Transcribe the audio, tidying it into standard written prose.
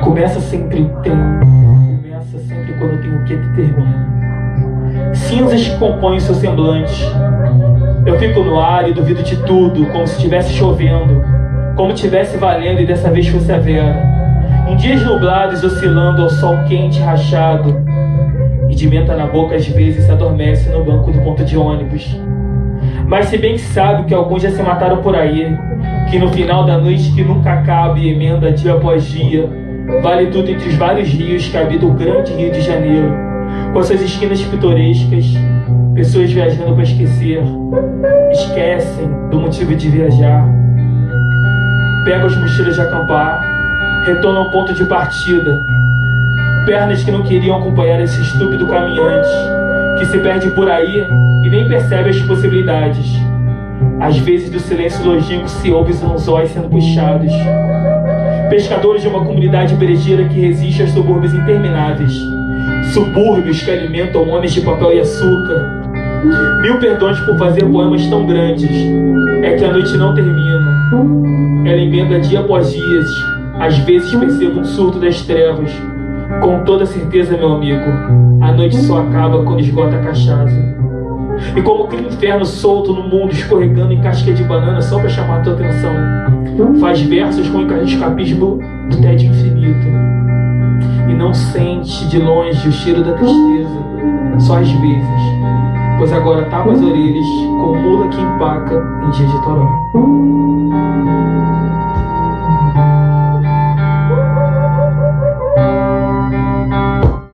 Começa sempre quando tem o que termina. Cinzas que compõem o seu semblante. Eu fico no ar e duvido de tudo, como se estivesse chovendo, como tivesse valendo e dessa vez fosse a Vera. Em dias nublados, oscilando ao sol quente rachado, e de menta na boca às vezes se adormece no banco do ponto de ônibus. Mas se bem que sabe que alguns já se mataram por aí, que no final da noite que nunca acaba e emenda dia após dia, vale tudo entre os vários rios que habitam o grande Rio de Janeiro, com as suas esquinas pitorescas, pessoas viajando para esquecer, esquecem do motivo de viajar, pegam as mochilas de acampar, retornam ao ponto de partida, pernas que não queriam acompanhar esse estúpido caminhante, que se perde por aí e nem percebe as possibilidades. Às vezes do silêncio longínquo se ouve os anzóis sendo puxados. Pescadores de uma comunidade brejeira que resiste aos subúrbios intermináveis. Subúrbios que alimentam homens de papel e açúcar. Mil perdões por fazer poemas tão grandes. É que a noite não termina. Ela emenda dia após dia. Às vezes percebo um surto das trevas. Com toda certeza, meu amigo, a noite só acaba quando esgota a cachaça. E como aquele inferno solto no mundo, escorregando em casca de banana só pra chamar a tua atenção, faz versos com o escapismo do tédio infinito. E não sente de longe o cheiro da tristeza, só às vezes, pois agora tapa as orelhas como mula que empaca em dia de toró.